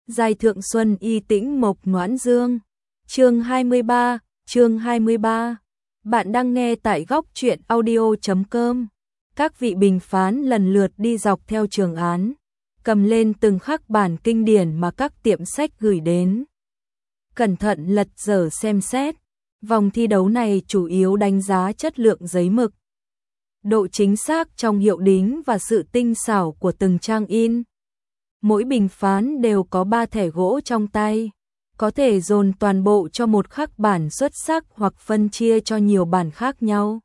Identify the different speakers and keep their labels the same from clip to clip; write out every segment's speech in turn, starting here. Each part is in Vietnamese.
Speaker 1: Giai thượng xuân y tĩnh mộc noãn dương. Chương 23. Bạn đang nghe tại góc truyện audio.com. Các vị bình phán lần lượt đi dọc theo trường án, cầm lên từng khắc bản kinh điển mà các tiệm sách gửi đến. Cẩn thận lật dở xem xét. Vòng thi đấu này chủ yếu đánh giá chất lượng giấy mực, độ chính xác trong hiệu đính và sự tinh xảo của từng trang in. Mỗi bình phán đều có 3 thẻ gỗ trong tay, có thể dồn toàn bộ cho một khắc bản xuất sắc hoặc phân chia cho nhiều bản khác nhau.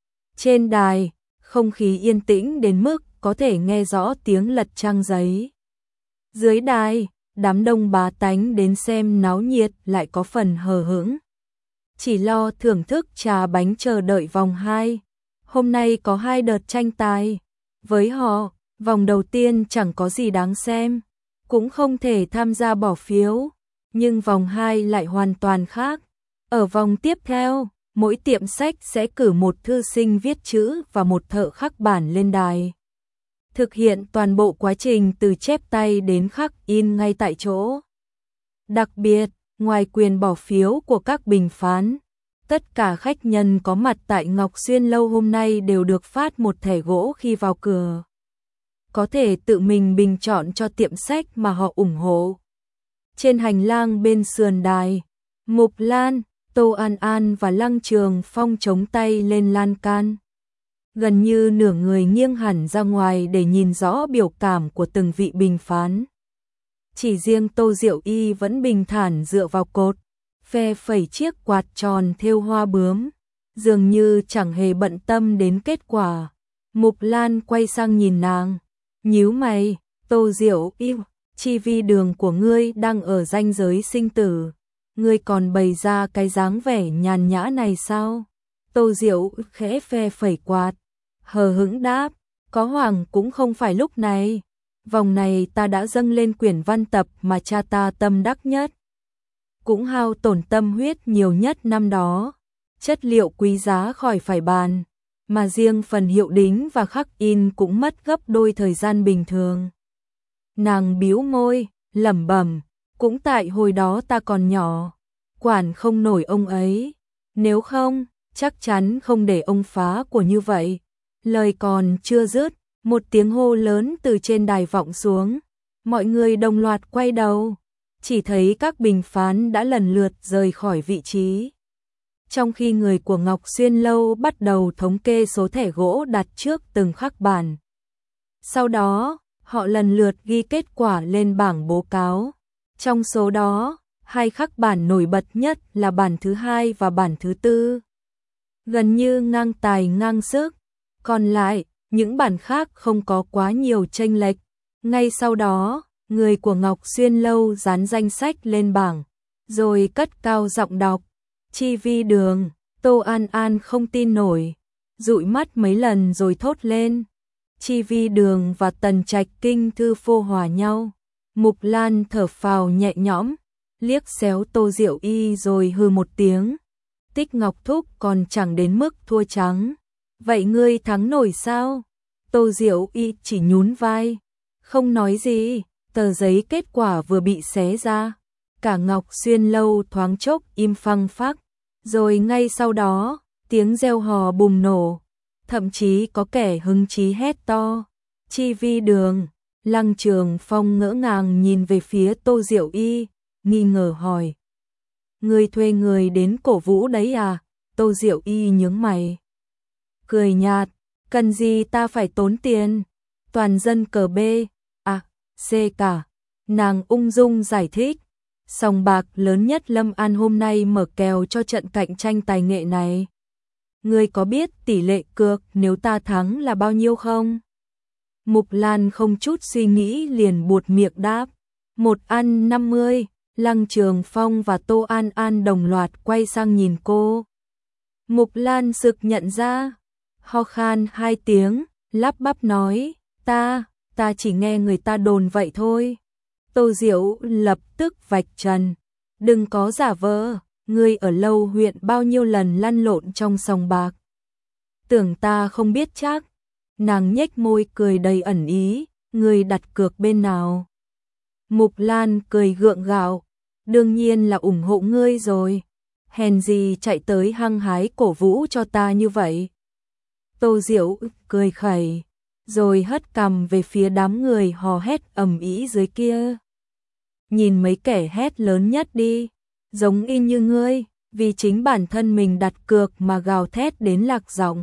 Speaker 1: Trên đài, không khí yên tĩnh đến mức có thể nghe rõ tiếng lật trang giấy. Dưới đài, đám đông bá tánh đến xem náo nhiệt lại có phần hờ hững, chỉ lo thưởng thức trà bánh chờ đợi vòng 2. Hôm nay có 2 đợt tranh tài. Với họ, vòng đầu tiên chẳng có gì đáng xem, cũng không thể tham gia bỏ phiếu, nhưng vòng 2 lại hoàn toàn khác. Ở vòng tiếp theo, mỗi tiệm sách sẽ cử một thư sinh viết chữ và một thợ khắc bản lên đài, thực hiện toàn bộ quá trình từ chép tay đến khắc in ngay tại chỗ. Đặc biệt, ngoài quyền bỏ phiếu của các bình phán, tất cả khách nhân có mặt tại Ngọc Xuyên Lâu hôm nay đều được phát một thẻ gỗ khi vào cửa, có thể tự mình bình chọn cho tiệm sách mà họ ủng hộ. Trên hành lang bên sườn đài, Mục Lan, Tô An An và Lăng Trường Phong chống tay lên lan can, gần như nửa người nghiêng hẳn ra ngoài để nhìn rõ biểu cảm của từng vị bình phán. Chỉ riêng Tô Diệu Y vẫn bình thản dựa vào cột, phe phẩy chiếc quạt tròn thêu hoa bướm, dường như chẳng hề bận tâm đến kết quả. Mục Lan quay sang nhìn nàng, nhíu mày, Tô Diệu Y, chi vi đường của ngươi đang ở ranh giới sinh tử, ngươi còn bày ra cái dáng vẻ nhàn nhã này sao? Tô Diệu khẽ phe phẩy quạt, hờ hững đáp, có hoàng cũng không phải lúc này. Vòng này ta đã dâng lên quyển văn tập mà cha ta tâm đắc nhất, cũng hao tổn tâm huyết nhiều nhất năm đó, chất liệu quý giá khỏi phải bàn, mà riêng phần hiệu đính và khắc in cũng mất gấp đôi thời gian bình thường. Nàng bĩu môi, lẩm bẩm, cũng tại hồi đó ta còn nhỏ, quản không nổi ông ấy, nếu không, chắc chắn không để ông phá của như vậy. Lời còn chưa dứt, một tiếng hô lớn từ trên đài vọng xuống, mọi người đồng loạt quay đầu, chỉ thấy các bình phán đã lần lượt rời khỏi vị trí, trong khi người của Ngọc Xuyên Lâu bắt đầu thống kê số thẻ gỗ đặt trước từng khắc bản. Sau đó, họ lần lượt ghi kết quả lên bảng báo cáo. Trong số đó, 2 khắc bản nổi bật nhất là bản thứ 2 và bản thứ 4, gần như ngang tài ngang sức. Còn lại, những bản khác không có quá nhiều chênh lệch. Ngay sau đó, người của Ngọc Xuyên Lâu dán danh sách lên bảng, rồi cất cao giọng đọc, chi vi đường. Tô An An không tin nổi, dụi mắt mấy lần rồi thốt lên, chi vi đường và Tần Trạch kinh thư phô hòa nhau. Mục Lan thở phào nhẹ nhõm, liếc xéo Tô Diệu Y rồi hừ một tiếng, Tích Ngọc Thúc còn chẳng đến mức thua trắng, vậy ngươi thắng nổi sao? Tô Diệu Y chỉ nhún vai, không nói gì. Tờ giấy kết quả vừa bị xé ra, cả Ngọc Xuyên Lâu thoáng chốc im phăng phắc, rồi ngay sau đó, tiếng reo hò bùng nổ, thậm chí có kẻ hứng chí hét to, chi vi đường. Lăng Trường Phong ngỡ ngàng nhìn về phía Tô Diệu Y, nghi ngờ hỏi, ngươi thuê người đến cổ vũ đấy à? Tô Diệu Y nhướng mày, cười nhạt, cần gì ta phải tốn tiền, toàn dân cờ B, C cả. Nàng ung dung giải thích, sòng bạc lớn nhất Lâm An hôm nay mở kèo cho trận cạnh tranh tài nghệ này. Ngươi có biết tỷ lệ cược nếu ta thắng là bao nhiêu không? Mục Lan không chút suy nghĩ liền buột miệng đáp, 1/50. Lăng Trường Phong và Tô An An đồng loạt quay sang nhìn cô. Mục Lan sực nhận ra, ho khan 2 tiếng, lắp bắp nói, ta chỉ nghe người ta đồn vậy thôi. Tô Diệu lập tức vạch trần, đừng có giả vờ, ngươi ở Lâu huyện bao nhiêu lần lăn lộn trong sòng bạc, tưởng ta không biết chắc. Nàng nhếch môi cười đầy ẩn ý, ngươi đặt cược bên nào? Mục Lan cười gượng gạo, đương nhiên là ủng hộ ngươi rồi. Hèn gì chạy tới hăng hái cổ vũ cho ta như vậy. Tô Diệu cười khẩy, rồi hất cằm về phía đám người hò hét ầm ĩ dưới kia. Nhìn mấy kẻ hét lớn nhất đi, giống y như ngươi, vì chính bản thân mình đặt cược mà gào thét đến lạc giọng.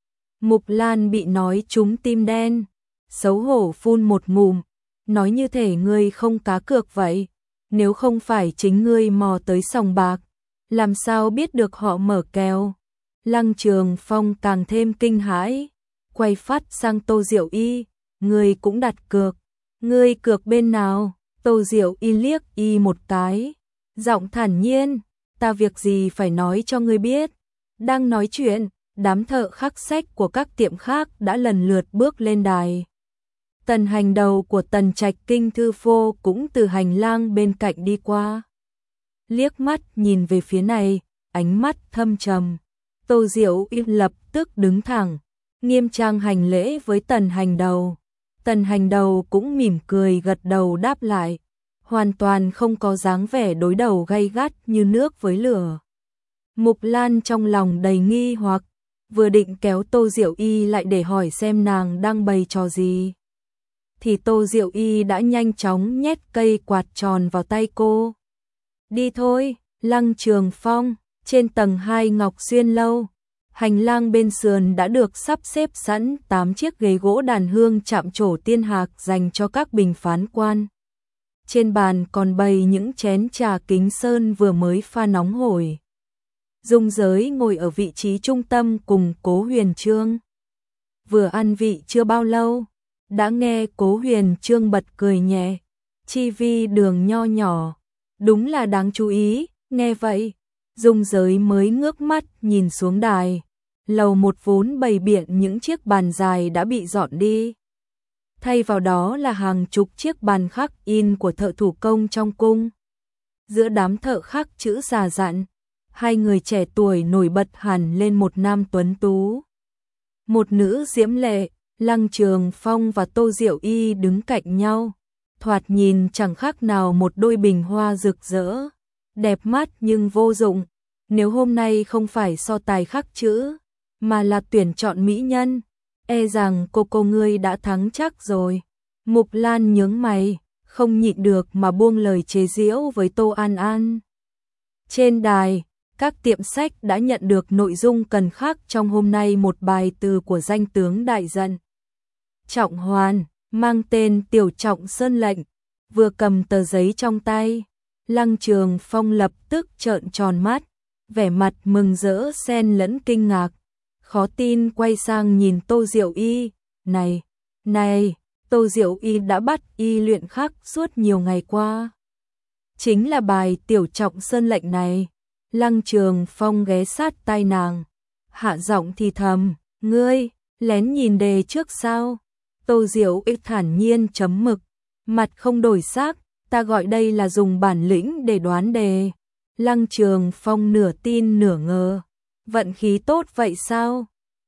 Speaker 1: Mục Lan bị nói trúng tim đen, xấu hổ phun một ngụm, nói như thể ngươi không cá cược vậy, nếu không phải chính ngươi mò tới sòng bạc, làm sao biết được họ mở kèo. Lăng Trường Phong càng thêm kinh hãi, quay phát sang Tô Diệu Y, ngươi cũng đặt cược, ngươi cược bên nào? Tô Diệu Y liếc y một cái, giọng thản nhiên, ta việc gì phải nói cho ngươi biết. Đang nói chuyện, đám thợ khắc sách của các tiệm khác đã lần lượt bước lên đài. Tần Hành đầu của Tần Trạch Kinh Thư Phô cũng từ hành lang bên cạnh đi qua. Liếc mắt nhìn về phía này, ánh mắt thâm trầm. Tô Diệu Y lập tức đứng thẳng, nghiêm trang hành lễ với Tần Hành đầu. Tần Hành đầu cũng mỉm cười gật đầu đáp lại, hoàn toàn không có dáng vẻ đối đầu gay gắt như nước với lửa. Mục Lan trong lòng đầy nghi hoặc, vừa định kéo Tô Diệu Y lại để hỏi xem nàng đang bày trò gì, thì Tô Diệu Y đã nhanh chóng nhét cây quạt tròn vào tay cô. Đi thôi. Lăng Trường Phong, trên tầng 2 Ngọc Xuyên Lâu, hành lang bên sườn đã được sắp xếp sẵn 8 chiếc ghế gỗ đàn hương chạm trổ tiên hạc dành cho các bình phán quan. Trên bàn còn bày những chén trà kính sơn vừa mới pha nóng hổi. Dung Giới ngồi ở vị trí trung tâm cùng Cố Huyền Chương. Vừa ăn vị chưa bao lâu, đã nghe Cố Huyền Chương bật cười nhẹ, chi vi đường nho nhỏ, đúng là đáng chú ý. Nghe vậy, Dung Giới mới ngước mắt nhìn xuống đài, lầu một vốn bày biện những chiếc bàn dài đã bị dọn đi. Thay vào đó là hàng chục chiếc bàn khắc in của thợ thủ công trong cung. Giữa đám thợ khắc chữ già dặn, hai người trẻ tuổi nổi bật hẳn lên, một nam tuấn tú, một nữ diễm lệ. Lăng Trường Phong và Tô Diệu Y đứng cạnh nhau, thoạt nhìn chẳng khác nào một đôi bình hoa rực rỡ, đẹp mắt nhưng vô dụng. Nếu hôm nay không phải so tài khắc chữ, mà là tuyển chọn mỹ nhân, e rằng cô ngươi đã thắng chắc rồi. Mục Lan nhướng mày, không nhịn được mà buông lời chế giễu với Tô An An. Trên đài, các tiệm sách đã nhận được nội dung cần khắc trong hôm nay, một bài từ của danh tướng đại dân Trọng Hoàn, mang tên Tiểu Trọng Sơn lệnh. Vừa cầm tờ giấy trong tay, Lăng Trường Phong lập tức trợn tròn mắt, vẻ mặt mừng rỡ xen lẫn kinh ngạc, khó tin quay sang nhìn Tô Diệu Y. Này, Tô Diệu Y đã bắt y luyện khắc suốt nhiều ngày qua. Chính là bài Tiểu Trọng Sơn lệnh này. Lăng Trường Phong ghé sát tai nàng, hạ giọng thì thầm, ngươi lén nhìn đề trước sao? Tô Diệu Y thản nhiên chấm mực, mặt không đổi sắc, ta gọi đây là dùng bản lĩnh để đoán đề. Lăng Trường Phong nửa tin nửa ngờ, vận khí tốt vậy sao?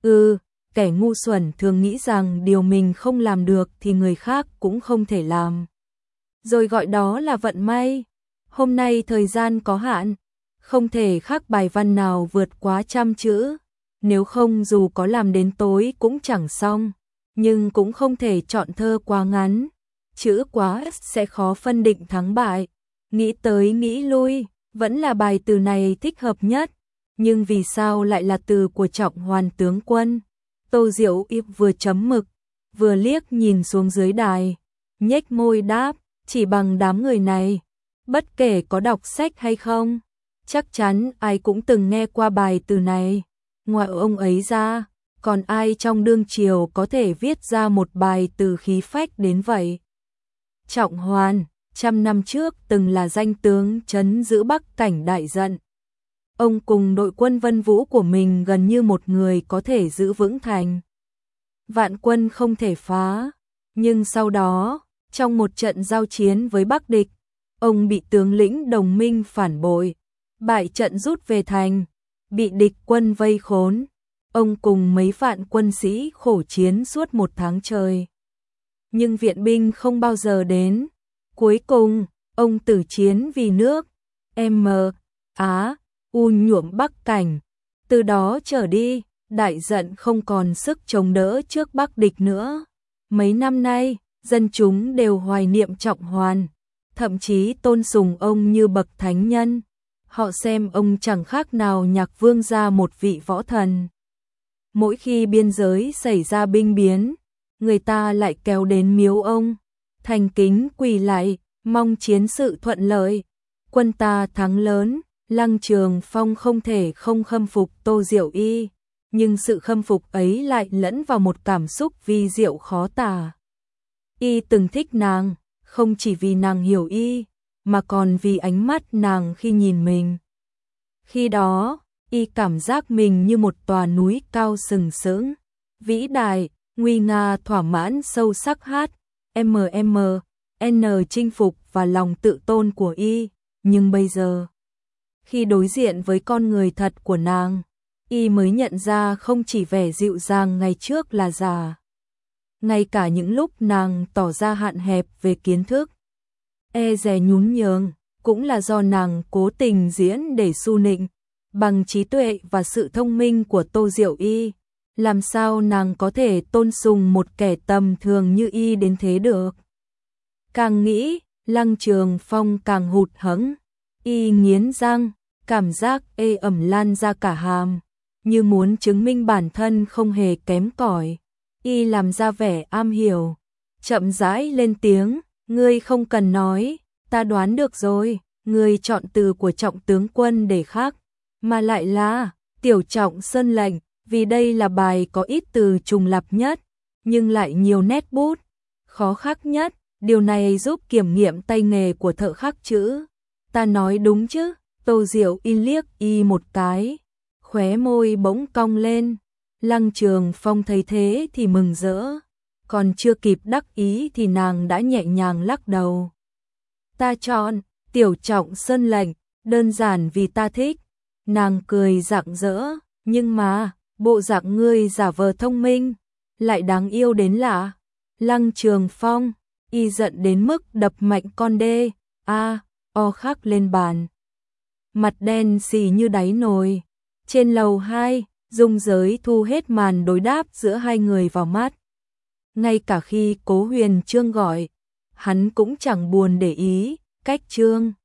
Speaker 1: Kẻ ngu xuẩn thường nghĩ rằng điều mình không làm được thì người khác cũng không thể làm, rồi gọi đó là vận may. Hôm nay thời gian có hạn, không thể khắc bài văn nào vượt quá 100 chữ, nếu không dù có làm đến tối cũng chẳng xong, nhưng cũng không thể chọn thơ quá ngắn, chữ quá ít sẽ khó phân định thắng bại. Nghĩ tới nghĩ lui, vẫn là bài từ này thích hợp nhất, nhưng vì sao lại là từ của Trọng Hoàn tướng quân? Tô Diệu Y vừa chấm mực, vừa liếc nhìn xuống dưới đài, nhếch môi đáp, chỉ bằng đám người này, bất kể có đọc sách hay không, chắc chắn ai cũng từng nghe qua bài từ này. Ngoài ông ấy ra, còn ai trong đương triều có thể viết ra một bài từ khí phách đến vậy? Trọng Hoàn, 100 năm trước từng là danh tướng trấn giữ Bắc Cảnh đại trận. Ông cùng đội quân Vân Vũ của mình gần như một người có thể giữ vững thành. Vạn quân không thể phá, nhưng sau đó, trong một trận giao chiến với Bắc địch, ông bị tướng lĩnh đồng minh phản bội, bại trận rút về thành, bị địch quân vây khốn. Ông cùng mấy vạn quân sĩ khổ chiến suốt 1 tháng trời. Nhưng viện binh không bao giờ đến. Cuối cùng, ông tử chiến vì nước, U nhuộm Bắc Cảnh. Từ đó trở đi, đại dận không còn sức chống đỡ trước Bắc địch nữa. Mấy năm nay, dân chúng đều hoài niệm Trọng Hoàn, thậm chí tôn sùng ông như bậc thánh nhân. Họ xem ông chẳng khác nào Nhạc Vương gia một vị võ thần. Mỗi khi biên giới xảy ra binh biến, người ta lại kéo đến miếu ông, thành kính quỳ lạy, mong chiến sự thuận lợi, quân ta thắng lớn. Lăng Trường Phong không thể không khâm phục Tô Diệu Y, nhưng sự khâm phục ấy lại lẫn vào một cảm xúc vi diệu khó tả. Y từng thích nàng, không chỉ vì nàng hiểu Y, mà còn vì ánh mắt nàng khi nhìn mình. Khi đó, Y cảm giác mình như một tòa núi cao sừng sững, vĩ đại, nguy nga, thỏa mãn sâu sắc N chinh phục và lòng tự tôn của Y. Nhưng bây giờ, khi đối diện với con người thật của nàng, Y mới nhận ra không chỉ vẻ dịu dàng ngày trước là giả. Ngay cả những lúc nàng tỏ ra hạn hẹp về kiến thức, dè nhún nhường, cũng là do nàng cố tình diễn để su nịnh. Bằng trí tuệ và sự thông minh của Tô Diệu Y, làm sao nàng có thể tôn sùng một kẻ tầm thường như Y đến thế được. Càng nghĩ, Lăng Trường Phong càng hụt hẫng. Y nghiến răng, cảm giác ê ẩm lan ra cả hàm, như muốn chứng minh bản thân không hề kém cỏi. Y làm ra vẻ am hiểu, chậm rãi lên tiếng, ngươi không cần nói, ta đoán được rồi, ngươi chọn từ của Trọng tướng quân để khác, mà lại là Tiểu Trọng Sơn lệnh, vì đây là bài có ít từ trùng lặp nhất, nhưng lại nhiều nét bút khó khắc nhất, điều này giúp kiểm nghiệm tay nghề của thợ khắc chữ. Ta nói đúng chứ? Tô Diệu Y liếc Y một cái, khóe môi bỗng cong lên. Lăng Trường Phong thấy thế thì mừng rỡ, còn chưa kịp đắc ý thì nàng đã nhẹ nhàng lắc đầu. Ta chọn Tiểu Trọng Sơn lệnh, đơn giản vì ta thích. Nàng cười rạng rỡ, nhưng mà, bộ dạng ngươi giả vờ thông minh, lại đáng yêu đến lạ. Lăng Trường Phong, Y giận đến mức đập mạnh con đê, khắc lên bàn. Mặt đen xì như đáy nồi. Trên lầu 2, Dung Giới thu hết màn đối đáp giữa hai người vào mắt. Ngay cả khi Cố Huyền Trương gọi, hắn cũng chẳng buồn để ý, cách Trương